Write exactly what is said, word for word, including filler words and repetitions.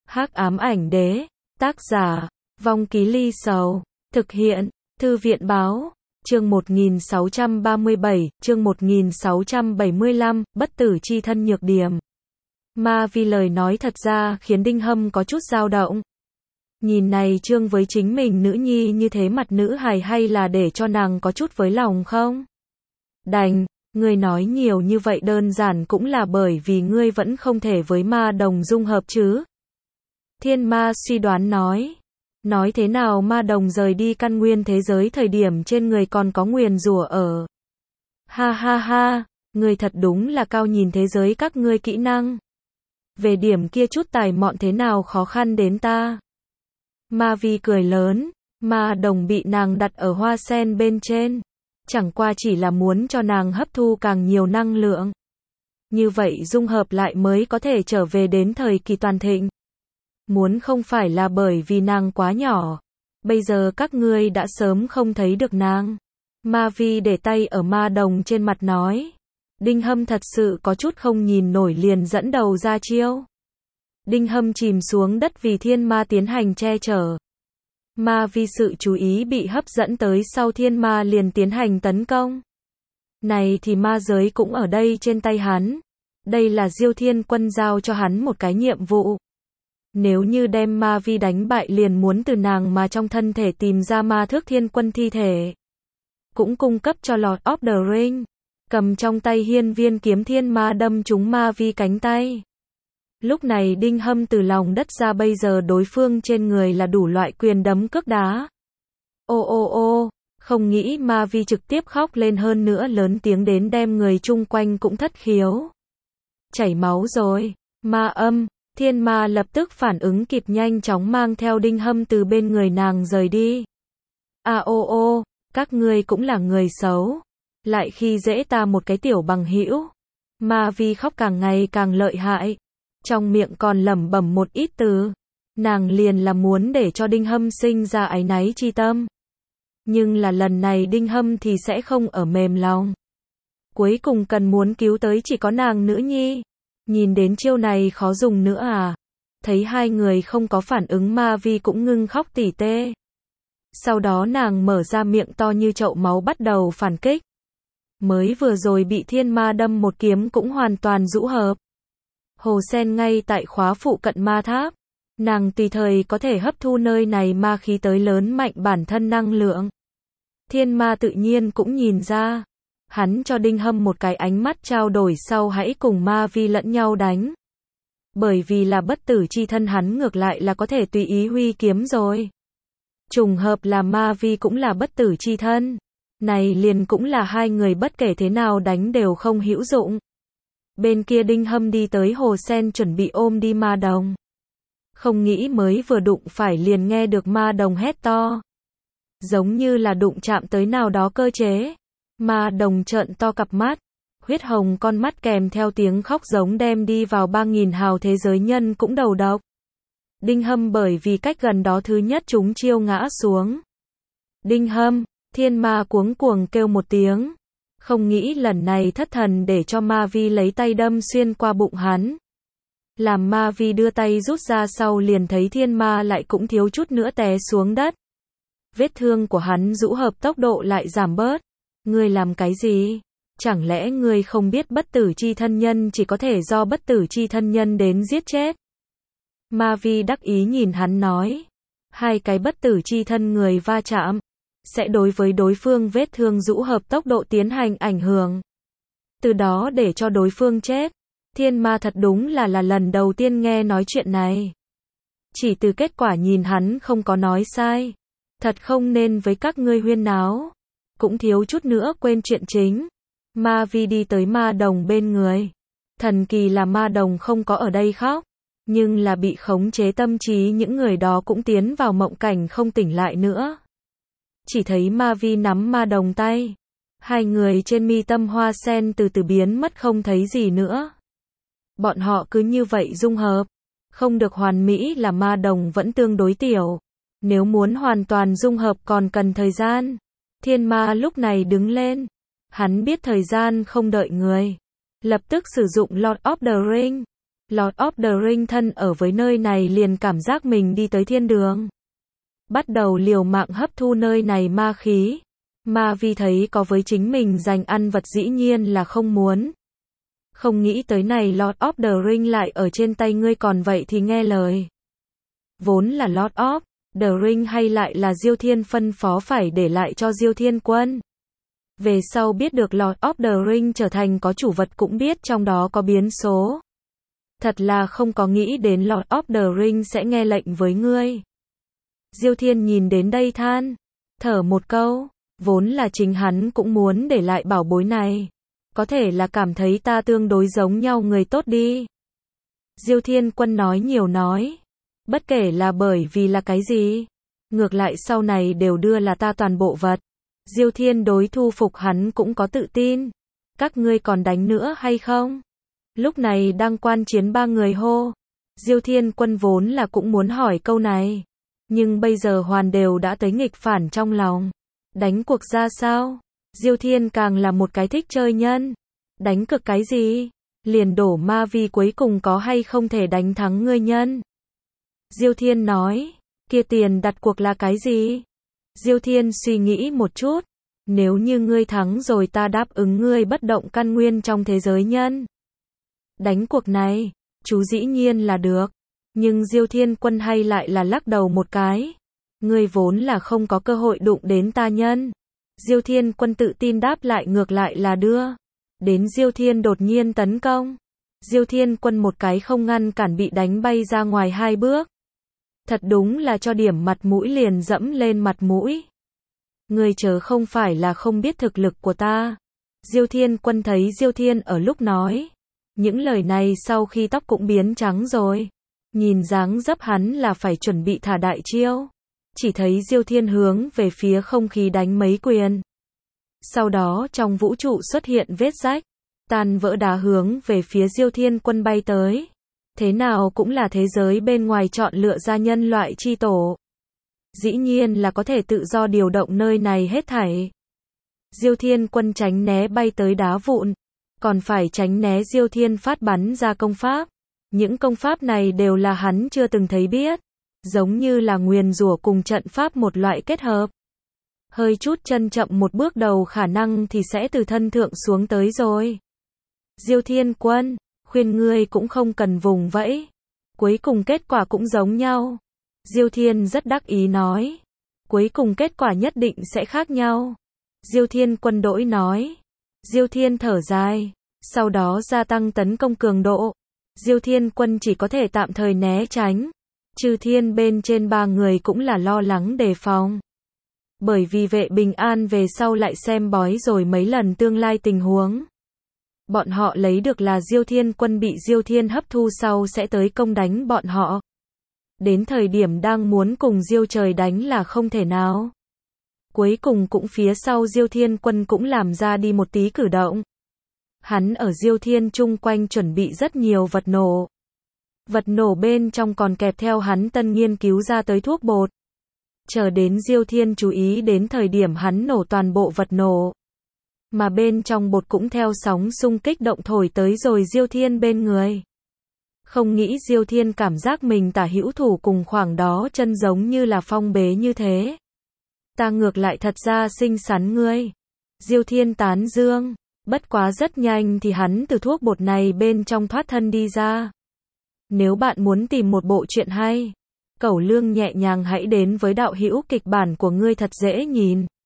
Hắc ám ảnh đế, tác giả, Vong Ký Ly Sầu, thực hiện, Thư viện báo, chương một nghìn sáu trăm ba mươi bảy, chương một nghìn sáu trăm bảy mươi lăm, bất tử chi thân nhược điểm. Ma Vi lời nói thật ra khiến Đinh Hâm có chút dao động. Nhìn này Trương với chính mình nữ nhi như thế mặt nữ hài hay là để cho nàng có chút với lòng không? Đành, ngươi nói nhiều như vậy đơn giản cũng là bởi vì ngươi vẫn không thể với ma đồng dung hợp chứ. Thiên ma suy đoán nói. Nói thế nào ma đồng rời đi căn nguyên thế giới thời điểm trên người còn có nguyền rủa ở. Ha ha ha, ngươi thật đúng là cao nhìn thế giới các ngươi kỹ năng. Về điểm kia chút tài mọn thế nào khó khăn đến ta. Ma Vi cười lớn, ma đồng bị nàng đặt ở hoa sen bên trên. Chẳng qua chỉ là muốn cho nàng hấp thu càng nhiều năng lượng. Như vậy dung hợp lại mới có thể trở về đến thời kỳ toàn thịnh. Muốn không phải là bởi vì nàng quá nhỏ. Bây giờ các ngươi đã sớm không thấy được nàng. Ma Vi để tay ở ma đồng trên mặt nói. Đinh Hâm thật sự có chút không nhìn nổi liền dẫn đầu ra chiêu. Đinh Hâm chìm xuống đất vì thiên ma tiến hành che chở. Ma Vi sự chú ý bị hấp dẫn tới sau thiên ma liền tiến hành tấn công. Này thì ma giới cũng ở đây trên tay hắn. Đây là Diêu Thiên Quân giao cho hắn một cái nhiệm vụ. Nếu như đem Ma Vi đánh bại liền muốn từ nàng mà trong thân thể tìm ra ma thước thiên quân thi thể. Cũng cung cấp cho Lord of the Ring. Cầm trong tay hiên viên kiếm thiên ma đâm trúng Ma Vi cánh tay. Lúc này Đinh Hâm từ lòng đất ra bây giờ đối phương trên người là đủ loại quyền đấm cước đá. Ô ô ô, không nghĩ Ma Vi trực tiếp khóc lên hơn nữa lớn tiếng đến đem người chung quanh cũng thất khiếu. Chảy máu rồi, ma âm, thiên ma lập tức phản ứng kịp nhanh chóng mang theo Đinh Hâm từ bên người nàng rời đi. À ô ô, các ngươi cũng là người xấu. Lại khi dễ ta một cái tiểu bằng hữu. Ma Vi khóc càng ngày càng lợi hại. Trong miệng còn lẩm bẩm một ít từ. Nàng liền là muốn để cho Đinh Hâm sinh ra áy náy chi tâm. Nhưng là lần này Đinh Hâm thì sẽ không ở mềm lòng. Cuối cùng cần muốn cứu tới chỉ có nàng nữ nhi. Nhìn đến chiêu này khó dùng nữa à. Thấy hai người không có phản ứng Ma Vi cũng ngưng khóc tỉ tê. Sau đó nàng mở ra miệng to như chậu máu bắt đầu phản kích. Mới vừa rồi bị thiên ma đâm một kiếm cũng hoàn toàn rũ hợp. Hồ sen ngay tại khóa phụ cận ma tháp. Nàng tùy thời có thể hấp thu nơi này ma khí tới lớn mạnh bản thân năng lượng. Thiên ma tự nhiên cũng nhìn ra. Hắn cho Đinh Hâm một cái ánh mắt trao đổi sau hãy cùng Ma Vi lẫn nhau đánh. Bởi vì là bất tử chi thân hắn ngược lại là có thể tùy ý huy kiếm rồi. Trùng hợp là Ma Vi cũng là bất tử chi thân. Này liền cũng là hai người bất kể thế nào đánh đều không hữu dụng. Bên kia Đinh Hâm đi tới hồ sen chuẩn bị ôm đi ma đồng. Không nghĩ mới vừa đụng phải liền nghe được ma đồng hét to. Giống như là đụng chạm tới nào đó cơ chế. Ma đồng trợn to cặp mắt. Huyết hồng con mắt kèm theo tiếng khóc giống đem đi vào ba nghìn hào thế giới nhân cũng đầu độc. Đinh Hâm bởi vì cách gần đó thứ nhất chúng chiêu ngã xuống. Đinh Hâm, thiên ma cuống cuồng kêu một tiếng. Không nghĩ lần này thất thần để cho Ma Vi lấy tay đâm xuyên qua bụng hắn. Làm Ma Vi đưa tay rút ra sau liền thấy thiên ma lại cũng thiếu chút nữa té xuống đất. Vết thương của hắn rũ hợp tốc độ lại giảm bớt. Ngươi làm cái gì? Chẳng lẽ ngươi không biết bất tử chi thân nhân chỉ có thể do bất tử chi thân nhân đến giết chết? Ma Vi đắc ý nhìn hắn nói. Hai cái bất tử chi thân người va chạm. Sẽ đối với đối phương vết thương rũ hợp tốc độ tiến hành ảnh hưởng. Từ đó để cho đối phương chết. Thiên ma thật đúng là là lần đầu tiên nghe nói chuyện này. Chỉ từ kết quả nhìn hắn không có nói sai. Thật không nên với các ngươi huyên náo. Cũng thiếu chút nữa quên chuyện chính. Ma Vi đi tới ma đồng bên người. Thần kỳ là ma đồng không có ở đây khóc. Nhưng là bị khống chế tâm trí những người đó cũng tiến vào mộng cảnh không tỉnh lại nữa. Chỉ thấy Ma Vi nắm ma đồng tay. Hai người trên mi tâm hoa sen từ từ biến mất không thấy gì nữa. Bọn họ cứ như vậy dung hợp. Không được hoàn mỹ là ma đồng vẫn tương đối tiểu. Nếu muốn hoàn toàn dung hợp còn cần thời gian. Thiên ma lúc này đứng lên. Hắn biết thời gian không đợi người. Lập tức sử dụng Lord of the Ring. Lord of the Ring thân ở với nơi này liền cảm giác mình đi tới thiên đường. Bắt đầu liều mạng hấp thu nơi này ma khí. Ma vi thấy có với chính mình giành ăn vật dĩ nhiên là không muốn. Không nghĩ tới này Lord of the Ring lại ở trên tay ngươi, còn vậy thì nghe lời. Vốn là Lord of the Ring hay lại là Diêu Thiên phân phó phải để lại cho Diêu Thiên Quân. Về sau biết được Lord of the Ring trở thành có chủ vật cũng biết trong đó có biến số. Thật là không có nghĩ đến Lord of the Ring sẽ nghe lệnh với ngươi. Diêu Thiên nhìn đến đây than, thở một câu, vốn là chính hắn cũng muốn để lại bảo bối này. Có thể là cảm thấy ta tương đối giống nhau người tốt đi. Diêu Thiên Quân nói nhiều nói, bất kể là bởi vì là cái gì, ngược lại sau này đều đưa là ta toàn bộ vật. Diêu Thiên đối thu phục hắn cũng có tự tin. Các ngươi còn đánh nữa hay không? Lúc này đang quan chiến ba người hô. Diêu Thiên Quân vốn là cũng muốn hỏi câu này, nhưng bây giờ hoàn đều đã tới nghịch phản trong lòng. Đánh cuộc ra sao? Diêu Thiên càng là một cái thích chơi nhân. Đánh cực cái gì? Liền đổ ma vi cuối cùng có hay không thể đánh thắng ngươi nhân. Diêu Thiên nói, kia tiền đặt cuộc là cái gì? Diêu Thiên suy nghĩ một chút, nếu như ngươi thắng rồi ta đáp ứng ngươi bất động căn nguyên trong thế giới nhân. Đánh cuộc này, chú dĩ nhiên là được, nhưng Diêu Thiên Quân hay lại là lắc đầu một cái. Ngươi vốn là không có cơ hội đụng đến ta nhân. Diêu Thiên Quân tự tin đáp lại, ngược lại là đưa đến Diêu Thiên đột nhiên tấn công. Diêu Thiên Quân một cái không ngăn cản bị đánh bay ra ngoài hai bước. Thật đúng là cho điểm mặt mũi liền dẫm lên mặt mũi. Ngươi chớ không phải là không biết thực lực của ta. Diêu Thiên Quân thấy Diêu Thiên ở lúc nói những lời này sau khi tóc cũng biến trắng rồi. Nhìn dáng dấp hắn là phải chuẩn bị thả đại chiêu. Chỉ thấy Diêu Thiên hướng về phía không khí đánh mấy quyền. Sau đó trong vũ trụ xuất hiện vết rách, tan vỡ đá hướng về phía Diêu Thiên Quân bay tới. Thế nào cũng là thế giới bên ngoài chọn lựa ra nhân loại chi tổ. Dĩ nhiên là có thể tự do điều động nơi này hết thảy. Diêu Thiên Quân tránh né bay tới đá vụn, còn phải tránh né Diêu Thiên phát bắn ra công pháp. Những công pháp này đều là hắn chưa từng thấy biết, giống như là nguyền rủa cùng trận pháp một loại kết hợp. Hơi chút chân chậm một bước đầu khả năng thì sẽ từ thân thượng xuống tới rồi. Diêu Thiên Quân, khuyên ngươi cũng không cần vùng vẫy. Cuối cùng kết quả cũng giống nhau. Diêu Thiên rất đắc ý nói. Cuối cùng kết quả nhất định sẽ khác nhau. Diêu Thiên Quân đỗi nói. Diêu Thiên thở dài, sau đó gia tăng tấn công cường độ. Diêu Thiên Quân chỉ có thể tạm thời né tránh. Chư thiên bên trên ba người cũng là lo lắng đề phòng. Bởi vì vệ bình an về sau lại xem bói rồi mấy lần tương lai tình huống. Bọn họ lấy được là Diêu Thiên Quân bị Diêu Thiên hấp thu sau sẽ tới công đánh bọn họ. Đến thời điểm đang muốn cùng Diêu Trời đánh là không thể nào. Cuối cùng cũng phía sau Diêu Thiên Quân cũng làm ra đi một tí cử động. Hắn ở Diêu Thiên chung quanh chuẩn bị rất nhiều vật nổ. Vật nổ bên trong còn kẹp theo hắn tân nghiên cứu ra tới thuốc bột. Chờ đến Diêu Thiên chú ý đến thời điểm hắn nổ toàn bộ vật nổ. Mà bên trong bột cũng theo sóng xung kích động thổi tới rồi Diêu Thiên bên người. Không nghĩ Diêu Thiên cảm giác mình tả hữu thủ cùng khoảng đó chân giống như là phong bế như thế. Ta ngược lại thật ra xinh xắn ngươi. Diêu Thiên tán dương. Bất quá rất nhanh thì hắn từ thuốc bột này bên trong thoát thân đi ra. Nếu bạn muốn tìm một bộ truyện hay, Cẩu Lương nhẹ nhàng hãy đến với đạo hữu kịch bản của ngươi thật dễ nhìn.